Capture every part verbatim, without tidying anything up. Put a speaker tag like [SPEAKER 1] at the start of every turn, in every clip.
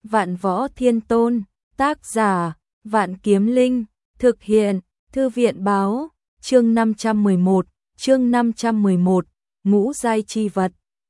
[SPEAKER 1] Vạn Võ Thiên Tôn, tác giả, Vạn Kiếm Linh, thực hiện, Thư viện báo, chương năm trăm mười một, chương năm trăm mười một, ngũ giai chi vật.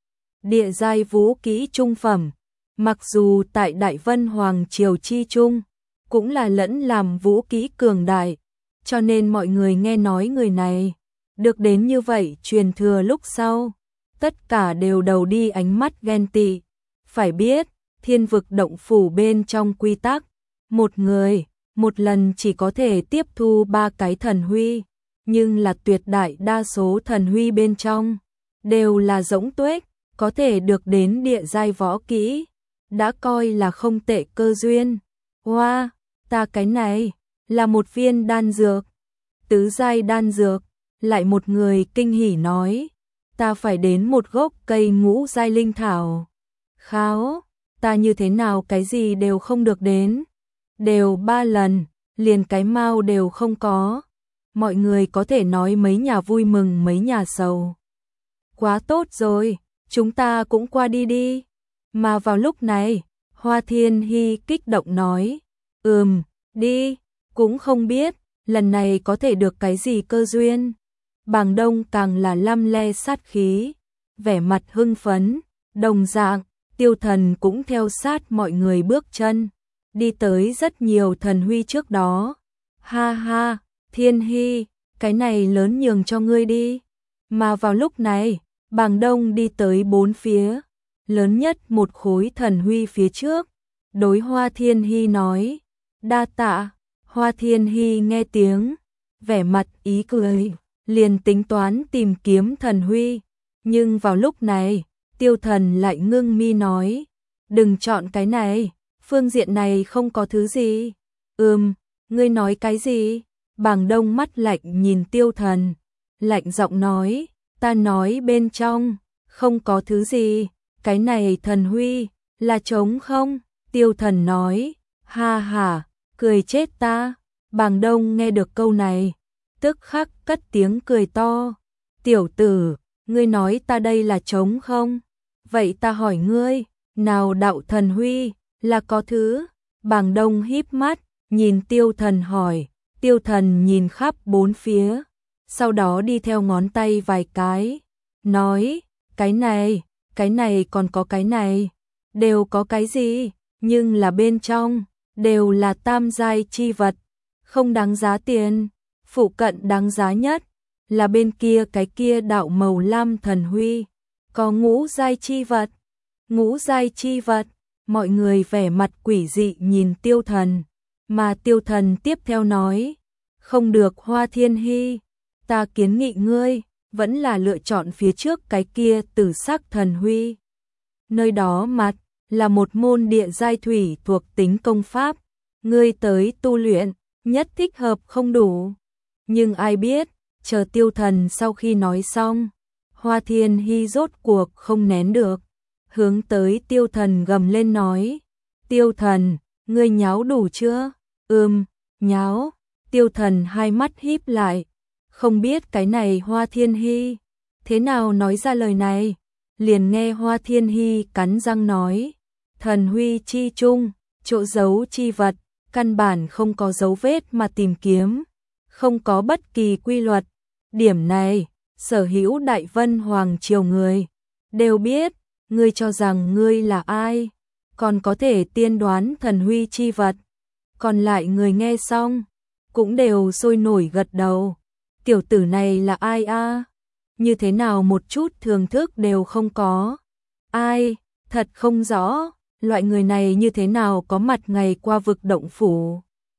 [SPEAKER 1] Địa giai vũ kỹ trung phẩm, mặc dù tại Đại Vân Hoàng Triều chi trung, cũng là lẫn làm vũ kỹ cường đại, cho nên mọi người nghe nói người này được đến như vậy truyền thừa lúc sau, tất cả đều đầu đi ánh mắt ghen tị. Phải biết, Thiên Vực động phủ bên trong quy tắc, một người, một lần chỉ có thể tiếp thu ba cái thần huy, nhưng là tuyệt đại đa số thần huy bên trong đều là rỗng tuếch, có thể được đến địa giai võ kỹ, đã coi là không tệ cơ duyên. Hoa, wow, ta cái này là một viên đan dược, tứ giai đan dược. Lại một người kinh hỉ nói, ta phải đến một gốc cây ngũ giai linh thảo. Kháo, ta như thế nào cái gì đều không được đến, đều ba lần, liền cái mau đều không có. Mọi người có thể nói mấy nhà vui mừng mấy nhà sầu. Quá tốt rồi, chúng ta cũng qua đi đi. Mà vào lúc này, Hoa Thiên Hy kích động nói, ừm, đi, cũng không biết, lần này có thể được cái gì cơ duyên. Bàng Đông càng là lăm le sát khí, vẻ mặt hưng phấn, đồng dạng, Tiêu Thần cũng theo sát mọi người bước chân, đi tới rất nhiều thần huy trước đó. Ha ha, Thiên Hy, cái này lớn nhường cho ngươi đi. Mà vào lúc này, Bàng Đông đi tới bốn phía, lớn nhất một khối thần huy phía trước, đối Hoa Thiên Hy nói, đa tạ. Hoa Thiên Hy nghe tiếng, vẻ mặt ý cười, liền tính toán tìm kiếm thần huy, nhưng vào lúc này, Tiêu Thần lại ngưng mi nói, đừng chọn cái này, phương diện này không có thứ gì. Ừm, ngươi nói cái gì? Bàng Đông mắt lạnh nhìn Tiêu Thần, lạnh giọng nói, ta nói bên trong, không có thứ gì, cái này thần huy, là trống không? Tiêu Thần nói, ha ha, cười chết ta. Bàng Đông nghe được câu này, tức khắc cất tiếng cười to, tiểu tử, ngươi nói ta đây là trống không? Vậy ta hỏi ngươi, nào đạo thần huy, là có thứ? Bàng Đông híp mắt, nhìn Tiêu Thần hỏi, Tiêu Thần nhìn khắp bốn phía, sau đó đi theo ngón tay vài cái, nói, cái này, cái này còn có cái này, đều có cái gì, nhưng là bên trong, đều là tam giai chi vật, không đáng giá tiền, phụ cận đáng giá nhất, là bên kia cái kia đạo màu lam thần huy, có ngũ giai chi vật, ngũ giai chi vật, mọi người vẻ mặt quỷ dị nhìn Tiêu Thần, mà Tiêu Thần tiếp theo nói, không được Hoa Thiên Hy, ta kiến nghị ngươi, vẫn là lựa chọn phía trước cái kia tử sắc thần huy. Nơi đó mặt, là một môn địa giai thủy thuộc tính công pháp, ngươi tới tu luyện, nhất thích hợp không đủ. Nhưng ai biết, chờ Tiêu Thần sau khi nói xong, Hoa Thiên Hy rốt cuộc không nén được, hướng tới Tiêu Thần gầm lên nói, Tiêu Thần, ngươi nháo đủ chưa? Ừm, nháo. Tiêu Thần hai mắt híp lại, không biết cái này Hoa Thiên Hy thế nào nói ra lời này, liền nghe Hoa Thiên Hy cắn răng nói, thần huy chi chung, chỗ giấu chi vật, căn bản không có dấu vết mà tìm kiếm, không có bất kỳ quy luật. Điểm này, sở hữu Đại Vân Hoàng Triều người đều biết, ngươi cho rằng ngươi là ai, còn có thể tiên đoán thần huy chi vật. Còn lại người nghe xong, cũng đều sôi nổi gật đầu. Tiểu tử này là ai a? Như thế nào một chút thường thức đều không có? Ai? Thật không rõ, loại người này như thế nào có mặt ngày qua vực động phủ?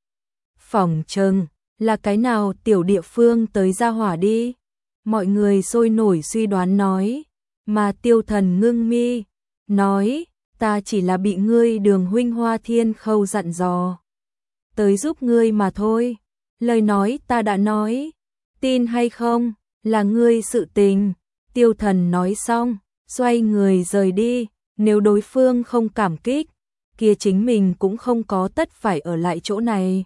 [SPEAKER 1] Phỏng chừng là cái nào tiểu địa phương tới ra hỏa đi? Mọi người sôi nổi suy đoán nói, mà Tiêu Thần ngưng mi, nói, ta chỉ là bị ngươi Đường huynh Hoa Thiên Khâu dặn dò, tới giúp ngươi mà thôi. Lời nói ta đã nói, tin hay không, là ngươi sự tình. Tiêu Thần nói xong, xoay người rời đi, nếu đối phương không cảm kích, kia chính mình cũng không có tất phải ở lại chỗ này.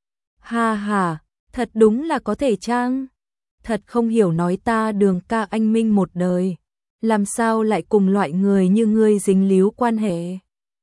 [SPEAKER 1] Ha ha, thật đúng là có thể chăng? Thật không hiểu, nói ta Đường ca anh minh một đời, làm sao lại cùng loại người như ngươi dính líu quan hệ?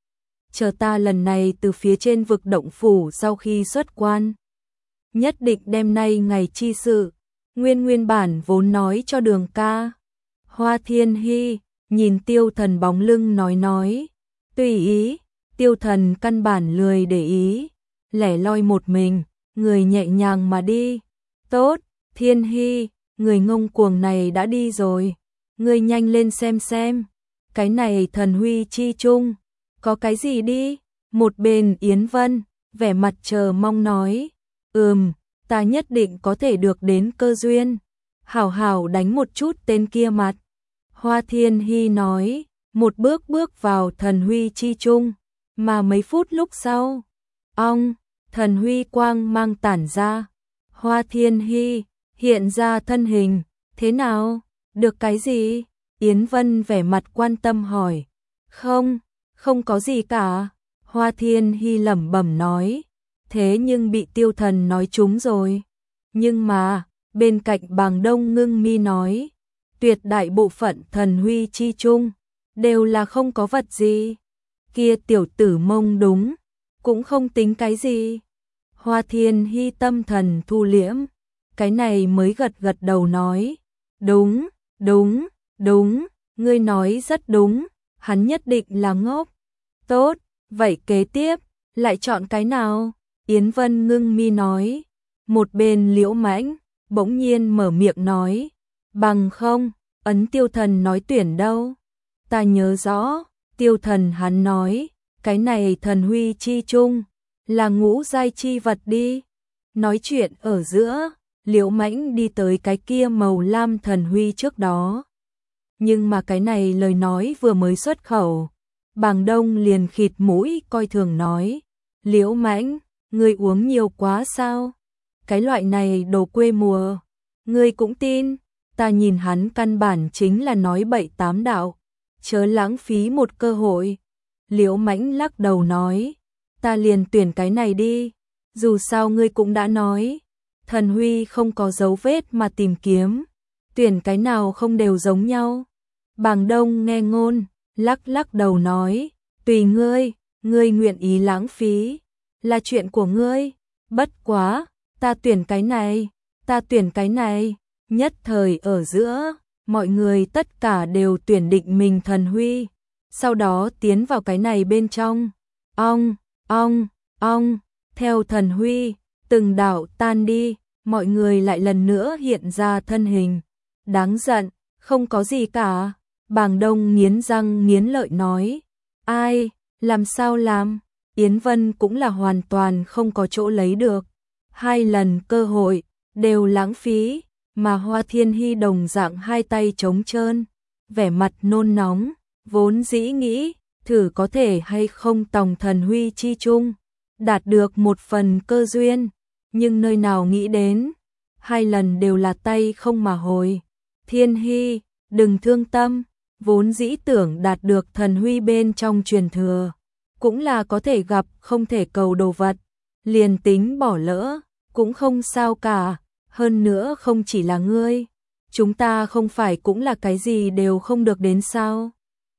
[SPEAKER 1] chờ ta lần này từ phía trên vực động phủ sau khi xuất quan. Nhất định đêm nay ngày chi sự, nguyên nguyên bản vốn nói cho Đường ca. Hoa Thiên Hy, nhìn Tiêu Thần bóng lưng nói nói, tùy ý, Tiêu Thần căn bản lười để ý, lẻ loi một mình, người nhẹ nhàng mà đi. Tốt, Thiên Hy, người ngông cuồng này đã đi rồi, người nhanh lên xem xem, cái này thần huy chi chung, có cái gì đi? Một bên Yến Vân, vẻ mặt chờ mong nói, ừm, ta nhất định có thể được đến cơ duyên, hảo hảo đánh một chút tên kia mặt. Hoa Thiên Hy nói, một bước bước vào thần huy chi chung, mà mấy phút lúc sau, ong, thần huy quang mang tản ra, Hoa Thiên Hy hiện ra thân hình, thế nào, được cái gì? Yến Vân vẻ mặt quan tâm hỏi, không, không có gì cả, Hoa Thiên Hy lẩm bẩm nói, thế nhưng bị Tiêu Thần nói trúng rồi, nhưng mà, bên cạnh Bàng Đông ngưng mi nói, tuyệt đại bộ phận thần huy chi chung, đều là không có vật gì, kia tiểu tử mông đúng, cũng không tính cái gì. Hoa Thiên Hy tâm thần thu liễm, cái này mới gật gật đầu nói, đúng, đúng, đúng, ngươi nói rất đúng, hắn nhất định là ngốc. Tốt, vậy kế tiếp, lại chọn cái nào? Yến Vân ngưng mi nói, một bên Liễu Mãnh, bỗng nhiên mở miệng nói, bằng không, ấn Tiêu Thần nói tuyển đâu? Ta nhớ rõ, Tiêu Thần hắn nói, cái này thần huy chi chung, là ngũ giai chi vật đi. Nói chuyện ở giữa, Liễu Mãnh đi tới cái kia màu lam thần huy trước đó. Nhưng mà cái này lời nói vừa mới xuất khẩu, Bàng Đông liền khịt mũi coi thường nói, Liễu Mãnh, ngươi uống nhiều quá sao? Cái loại này đồ quê mùa, ngươi cũng tin? Ta nhìn hắn căn bản chính là nói bậy tám đạo, chớ lãng phí một cơ hội. Liễu Mãnh lắc đầu nói, ta liền tuyển cái này đi, dù sao ngươi cũng đã nói, thần huy không có dấu vết mà tìm kiếm, tuyển cái nào không đều giống nhau. Bàng Đông nghe ngôn, lắc lắc đầu nói, tùy ngươi, ngươi nguyện ý lãng phí, là chuyện của ngươi, bất quá, ta tuyển cái này, ta tuyển cái này. Nhất thời ở giữa, mọi người tất cả đều tuyển định mình thần huy, sau đó tiến vào cái này bên trong. Ong, ong, ong, theo thần huy, từng đạo tan đi, mọi người lại lần nữa hiện ra thân hình. Đáng giận, không có gì cả. Bàng Đông nghiến răng nghiến lợi nói, ai, làm sao làm? Yến Vân cũng là hoàn toàn không có chỗ lấy được. Hai lần cơ hội, đều lãng phí. Mà Hoa Thiên Hy đồng dạng hai tay trống trơn, vẻ mặt nôn nóng, vốn dĩ nghĩ, thử có thể hay không tòng thần huy chi chung, đạt được một phần cơ duyên, nhưng nơi nào nghĩ đến, hai lần đều là tay không mà hồi. Thiên Hy, đừng thương tâm, vốn dĩ tưởng đạt được thần huy bên trong truyền thừa, cũng là có thể gặp không thể cầu đồ vật, liền tính bỏ lỡ, cũng không sao cả. Hơn nữa không chỉ là ngươi, chúng ta không phải cũng là cái gì đều không được đến sao?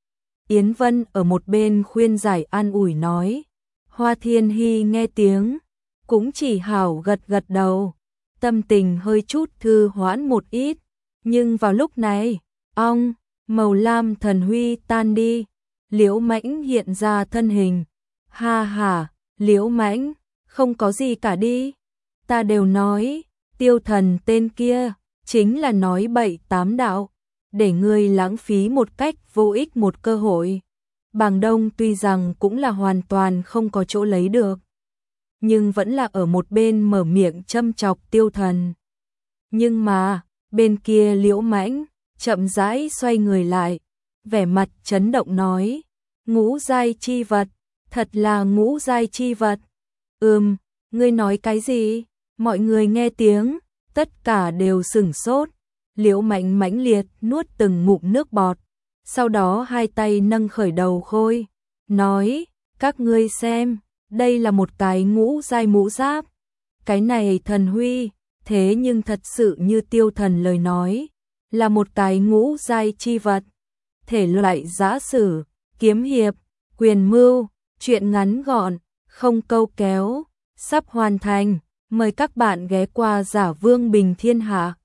[SPEAKER 1] Yến Vân ở một bên khuyên giải an ủi nói, Hoa Thiên Hy nghe tiếng, cũng chỉ hảo gật gật đầu, tâm tình hơi chút thư hoãn một ít, nhưng vào lúc này, ong, màu lam thần huy tan đi, Liễu Mãnh hiện ra thân hình, ha ha, Liễu Mãnh, không có gì cả đi, ta đều nói. Tiêu Thần tên kia, chính là nói bậy tám đạo, để ngươi lãng phí một cách vô ích một cơ hội. Bàng Đông tuy rằng cũng là hoàn toàn không có chỗ lấy được, nhưng vẫn là ở một bên mở miệng châm chọc Tiêu Thần. Nhưng mà, bên kia Liễu Mãnh, chậm rãi xoay người lại, vẻ mặt chấn động nói, ngũ giai chi vật, thật là ngũ giai chi vật. Ừm, ngươi nói cái gì? Mọi người nghe tiếng, tất cả đều sửng sốt. Liễu Mãnh mãnh liệt nuốt từng ngụm nước bọt, sau đó hai tay nâng khởi đầu khôi, nói, các ngươi xem, đây là một cái ngũ giai mũ giáp. Cái này thần huy, thế nhưng thật sự như Tiêu Thần lời nói, là một cái ngũ giai chi vật. Thể loại giã sử, kiếm hiệp, quyền mưu, Chuyện ngắn gọn, không câu kéo, sắp hoàn thành. Mời các bạn ghé qua Giả Vương Bình Thiên Hạ.